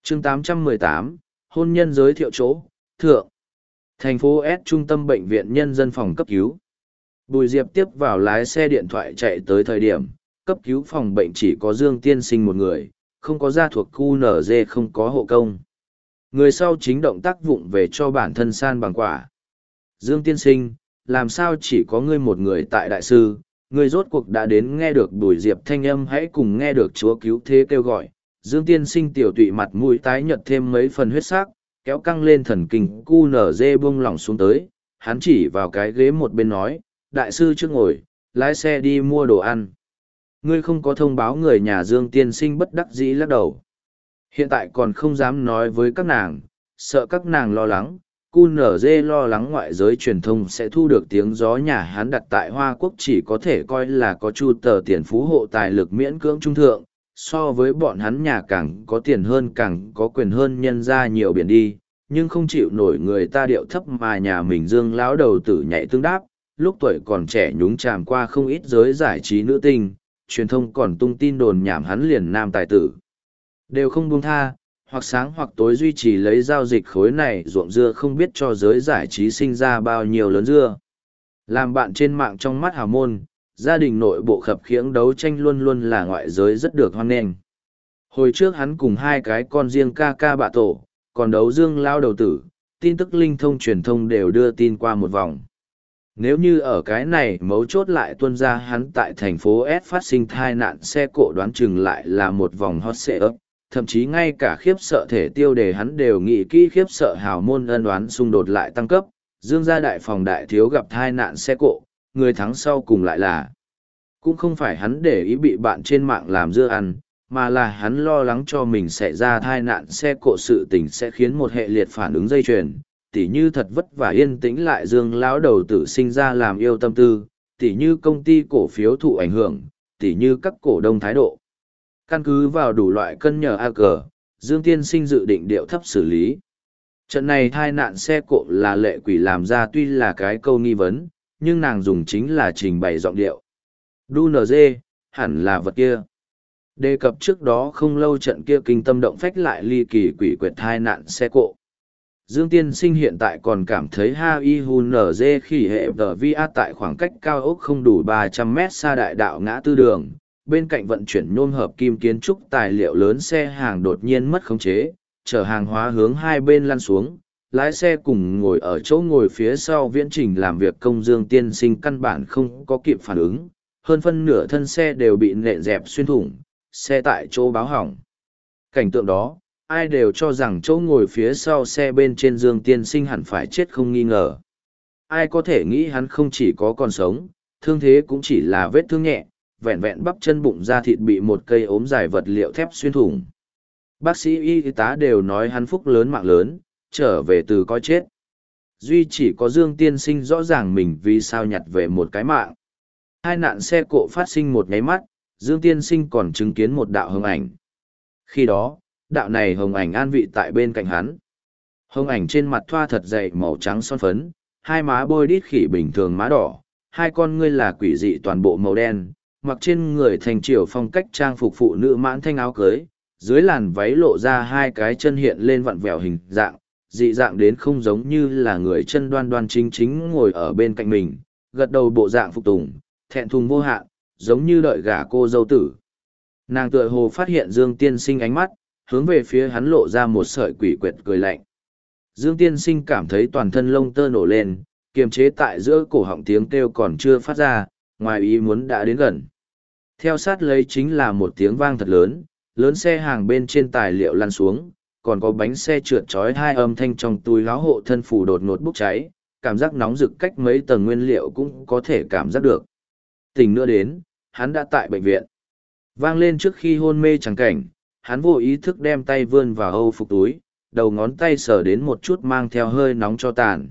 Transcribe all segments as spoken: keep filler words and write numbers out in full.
chương tám trăm mười tám, hôn nhân giới thiệu chỗ, thượng. Thành phố S trung tâm bệnh viện nhân dân phòng cấp cứu. Bùi Diệp tiếp vào lái xe điện thoại chạy tới thời điểm, cấp cứu phòng bệnh chỉ có Dương Tiên Sinh một người, không có gia thuộc khu en giê, không có hộ công. Người sau chính động tác vụng về cho bản thân san bằng quả. Dương Tiên Sinh, làm sao chỉ có ngươi một người tại đại sư, ngươi rốt cuộc đã đến nghe được Bùi Diệp thanh âm, hãy cùng nghe được Chúa cứu thế kêu gọi. Dương Tiên Sinh tiểu tụy mặt mũi tái nhợt thêm mấy phần huyết sắc, kéo căng lên thần kinh cu en giê buông lỏng xuống tới, hắn chỉ vào cái ghế một bên nói, đại sư trước ngồi, lái xe đi mua đồ ăn. Ngươi không có thông báo người nhà Dương Tiên Sinh bất đắc dĩ lắc đầu. Hiện tại còn không dám nói với các nàng, sợ các nàng lo lắng, cu en giê lo lắng ngoại giới truyền thông sẽ thu được tiếng gió nhà hắn đặt tại Hoa Quốc chỉ có thể coi là có chu tờ tiền phú hộ tài lực miễn cưỡng trung thượng, so với bọn hắn nhà càng có tiền hơn càng có quyền hơn nhân ra nhiều biển đi, nhưng không chịu nổi người ta điệu thấp mà nhà mình Dương lão đầu tử nhảy tương đáp, lúc tuổi còn trẻ nhúng chàm qua không ít giới giải trí nữ tinh, truyền thông còn tung tin đồn nhảm hắn liền nam tài tử. Đều không buông tha, hoặc sáng hoặc tối duy trì lấy giao dịch khối này ruộng dưa không biết cho giới giải trí sinh ra bao nhiêu lớn dưa. Làm bạn trên mạng trong mắt hào môn, gia đình nội bộ khập khiễng đấu tranh luôn luôn là ngoại giới rất được hoan nghênh. Hồi trước hắn cùng hai cái con riêng ca ca bạ tổ, còn đấu Dương lao đầu tử, tin tức linh thông truyền thông đều đưa tin qua một vòng. Nếu như ở cái này mấu chốt lại tuân ra hắn tại thành phố S phát sinh thai nạn xe cộ đoán chừng lại là một vòng hot xệ ấp, thậm chí ngay cả khiếp sợ thể tiêu đề hắn đều nghĩ kỹ khiếp sợ hào môn ân đoán xung đột lại tăng cấp, Dương gia đại phòng đại thiếu gặp thai nạn xe cộ, người thắng sau cùng lại là. Cũng không phải hắn để ý bị bạn trên mạng làm dưa ăn, mà là hắn lo lắng cho mình sẽ ra thai nạn xe cộ sự tình sẽ khiến một hệ liệt phản ứng dây chuyền, tỉ như thật vất vả yên tĩnh lại Dương lão đầu tử sinh ra làm yêu tâm tư, tỉ như công ty cổ phiếu thụ ảnh hưởng, tỉ như các cổ đông thái độ. Căn cứ vào đủ loại cân nhờ a cờ, Dương Tiên Sinh dự định điệu thấp xử lý. Trận này thai nạn xe cộ là lệ quỷ làm ra tuy là cái câu nghi vấn, nhưng nàng dùng chính là trình bày giọng điệu. đu en giê, hẳn là vật kia. Đề cập trước đó không lâu trận kia kinh tâm động phách lại ly kỳ quỷ quyệt thai nạn xe cộ. Dương Tiên Sinh hiện tại còn cảm thấy ha i hun en giê khi hệ đờ vi a tại khoảng cách cao ốc không đủ ba trăm mét xa đại đạo ngã tư đường, bên cạnh vận chuyển nhôm hợp kim kiến trúc tài liệu lớn xe hàng đột nhiên mất khống chế, chở hàng hóa hướng hai bên lăn xuống, lái xe cùng ngồi ở chỗ ngồi phía sau viễn trình làm việc công Dương Tiên Sinh căn bản không có kịp phản ứng, hơn phân nửa thân xe đều bị nện dẹp xuyên thủng, xe tại chỗ báo hỏng. Cảnh tượng đó, ai đều cho rằng chỗ ngồi phía sau xe bên trên Dương Tiên Sinh hẳn phải chết không nghi ngờ. Ai có thể nghĩ hắn không chỉ có còn sống, thương thế cũng chỉ là vết thương nhẹ, vẹn vẹn bắp chân bụng da thịt bị một cây ốm dài vật liệu thép xuyên thủng. Bác sĩ y tá đều nói hắn phúc lớn mạng lớn, trở về từ coi chết. Duy chỉ có Dương Tiên Sinh rõ ràng mình vì sao nhặt về một cái mạng. Hai nạn xe cộ phát sinh một nháy mắt, Dương Tiên Sinh còn chứng kiến một đạo hồng ảnh. Khi đó, đạo này hồng ảnh an vị tại bên cạnh hắn. Hồng ảnh trên mặt thoa thật dày màu trắng son phấn, hai má bôi đít khỉ bình thường má đỏ, hai con ngươi là quỷ dị toàn bộ màu đen, mặc trên người thành triều phong cách trang phục phụ nữ mãn thanh áo cưới, dưới làn váy lộ ra hai cái chân hiện lên vặn vẹo hình dạng, dị dạng đến không giống như là người chân đoan đoan chính chính ngồi ở bên cạnh mình, gật đầu bộ dạng phục tùng, thẹn thùng vô hạn, giống như đợi gả cô dâu tử. Nàng tựa hồ phát hiện Dương Tiên Sinh ánh mắt, hướng về phía hắn lộ ra một sợi quỷ quyệt cười lạnh. Dương Tiên Sinh cảm thấy toàn thân lông tơ nổ lên, kiềm chế tại giữa cổ họng tiếng kêu còn chưa phát ra, ngoài ý muốn đã đến gần. Theo sát lấy chính là một tiếng vang thật lớn, lớn xe hàng bên trên tài liệu lăn xuống, còn có bánh xe trượt chói hai âm thanh trong túi áo hộ thân phủ đột ngột bốc cháy, cảm giác nóng rực cách mấy tầng nguyên liệu cũng có thể cảm giác được. Tỉnh nữa đến, hắn đã tại bệnh viện. Vang lên trước khi hôn mê chẳng cảnh, hắn vô ý thức đem tay vươn vào âu phục túi, đầu ngón tay sờ đến một chút mang theo hơi nóng cho tàn.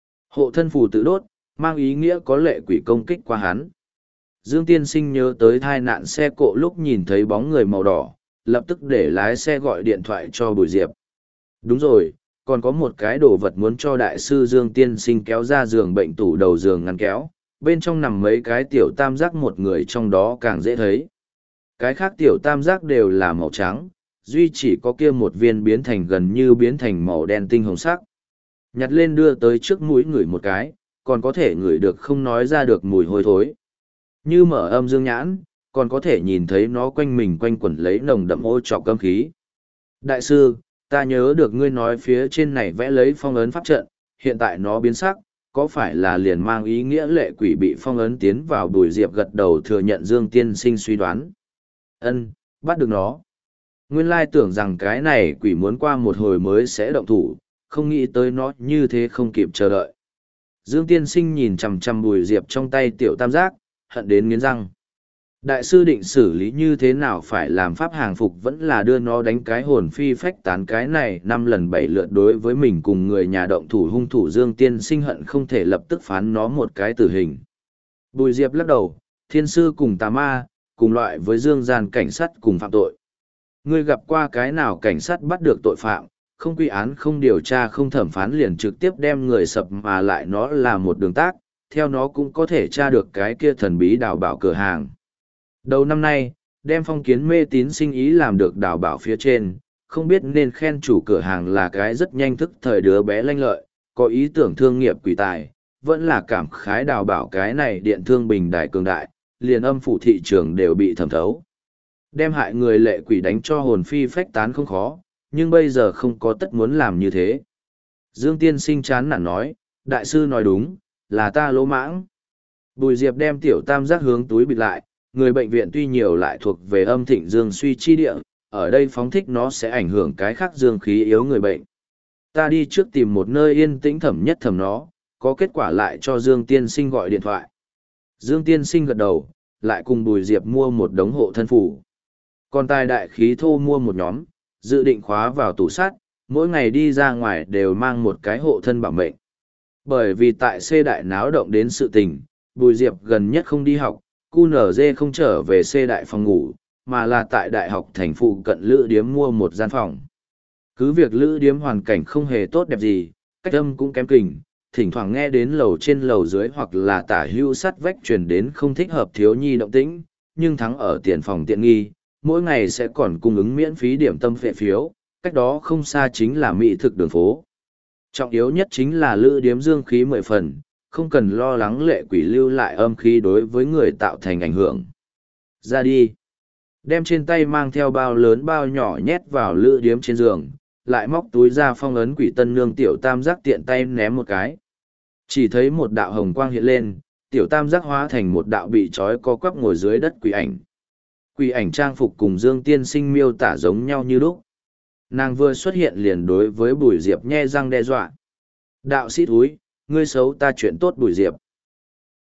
Hộ thân phù tự đốt, mang ý nghĩa có lệ quỷ công kích qua hắn. Dương Tiên Sinh nhớ tới thai nạn xe cộ lúc nhìn thấy bóng người màu đỏ, lập tức để lái xe gọi điện thoại cho Bùi Diệp. Đúng rồi, còn có một cái đồ vật muốn cho đại sư Dương Tiên Sinh kéo ra giường bệnh tủ đầu giường ngăn kéo, bên trong nằm mấy cái tiểu tam giác một người trong đó càng dễ thấy. Cái khác tiểu tam giác đều là màu trắng, duy chỉ có kia một viên biến thành gần như biến thành màu đen tinh hồng sắc. Nhặt lên đưa tới trước mũi ngửi một cái, còn có thể ngửi được không nói ra được mùi hôi thối. Như mở âm dương nhãn, còn có thể nhìn thấy nó quanh mình quanh quẩn lấy nồng đậm ô trọc cơm khí. Đại sư, ta nhớ được ngươi nói phía trên này vẽ lấy phong ấn pháp trận, hiện tại nó biến sắc, có phải là liền mang ý nghĩa lệ quỷ bị phong ấn tiến vào? Bùi Diệp gật đầu thừa nhận Dương tiên sinh suy đoán. Ân, bắt được nó. Nguyên lai tưởng rằng cái này quỷ muốn qua một hồi mới sẽ động thủ, không nghĩ tới nó như thế không kịp chờ đợi. Dương tiên sinh nhìn chằm chằm Bùi Diệp trong tay tiểu tam giác, hận đến nghiến răng. Đại sư định xử lý như thế nào, phải làm pháp hàng phục vẫn là đưa nó đánh cái hồn phi phách tán? Cái này năm lần bảy lượt đối với mình cùng người nhà động thủ hung thủ Dương tiên sinh hận không thể lập tức phán nó một cái tử hình. Bùi Diệp lắc đầu, thiên sư cùng tà ma, cùng loại với dương gian cảnh sát cùng phạm tội. Ngươi gặp qua cái nào cảnh sát bắt được tội phạm, không quy án không điều tra không thẩm phán liền trực tiếp đem người sập, mà lại nó là một đường tác, theo nó cũng có thể tra được cái kia thần bí đào bảo cửa hàng. Đầu năm nay, đem phong kiến mê tín sinh ý làm được đào bảo phía trên, không biết nên khen chủ cửa hàng là cái rất nhanh thức thời đứa bé lanh lợi, có ý tưởng thương nghiệp quỷ tài, vẫn là cảm khái đào bảo cái này điện thương bình đại cường đại, liền âm phủ thị trường đều bị thẩm thấu. Đem hại người lệ quỷ đánh cho hồn phi phách tán không khó, nhưng bây giờ không có tất muốn làm như thế. Dương tiên sinh chán nản nói, đại sư nói đúng, là ta lỗ mãng. Bùi Diệp đem tiểu tam giác hướng túi bịt lại, người bệnh viện tuy nhiều lại thuộc về âm thịnh dương suy chi địa, ở đây phóng thích nó sẽ ảnh hưởng cái khác dương khí yếu người bệnh. Ta đi trước tìm một nơi yên tĩnh thẩm nhất thẩm nó, có kết quả lại cho Dương tiên sinh gọi điện thoại. Dương tiên sinh gật đầu, lại cùng Bùi Diệp mua một đống hộ thân phủ. Còn tài đại khí thô mua một nhóm, dự định khóa vào tủ sắt, mỗi ngày đi ra ngoài đều mang một cái hộ thân bảo mệnh. Bởi vì tại C đại náo động đến sự tình, Bùi Diệp gần nhất không đi học, cu nở dê không trở về C đại phòng ngủ, mà là tại đại học thành phụ cận lữ điếm mua một gian phòng. Cứ việc lữ điếm hoàn cảnh không hề tốt đẹp gì, cách âm cũng kém kình, thỉnh thoảng nghe đến lầu trên lầu dưới hoặc là tả hưu sắt vách truyền đến không thích hợp thiếu nhi động tĩnh, nhưng thắng ở tiền phòng tiện nghi, mỗi ngày sẽ còn cung ứng miễn phí điểm tâm phệ phiếu, cách đó không xa chính là mỹ thực đường phố. Trọng yếu nhất chính là lữ điếm dương khí mười phần, không cần lo lắng lệ quỷ lưu lại âm khí đối với người tạo thành ảnh hưởng. Ra đi. Đem trên tay mang theo bao lớn bao nhỏ nhét vào lữ điếm trên giường, lại móc túi ra phong ấn quỷ tân nương tiểu tam giác tiện tay ném một cái. Chỉ thấy một đạo hồng quang hiện lên, tiểu tam giác hóa thành một đạo bị trói co quắp ngồi dưới đất quỷ ảnh. Quỷ ảnh trang phục cùng Dương tiên sinh miêu tả giống nhau như lúc. Nàng vừa xuất hiện liền đối với Bùi Diệp nhe răng đe dọa. Đạo sĩ thúi, ngươi xấu ta chuyện tốt Bùi Diệp.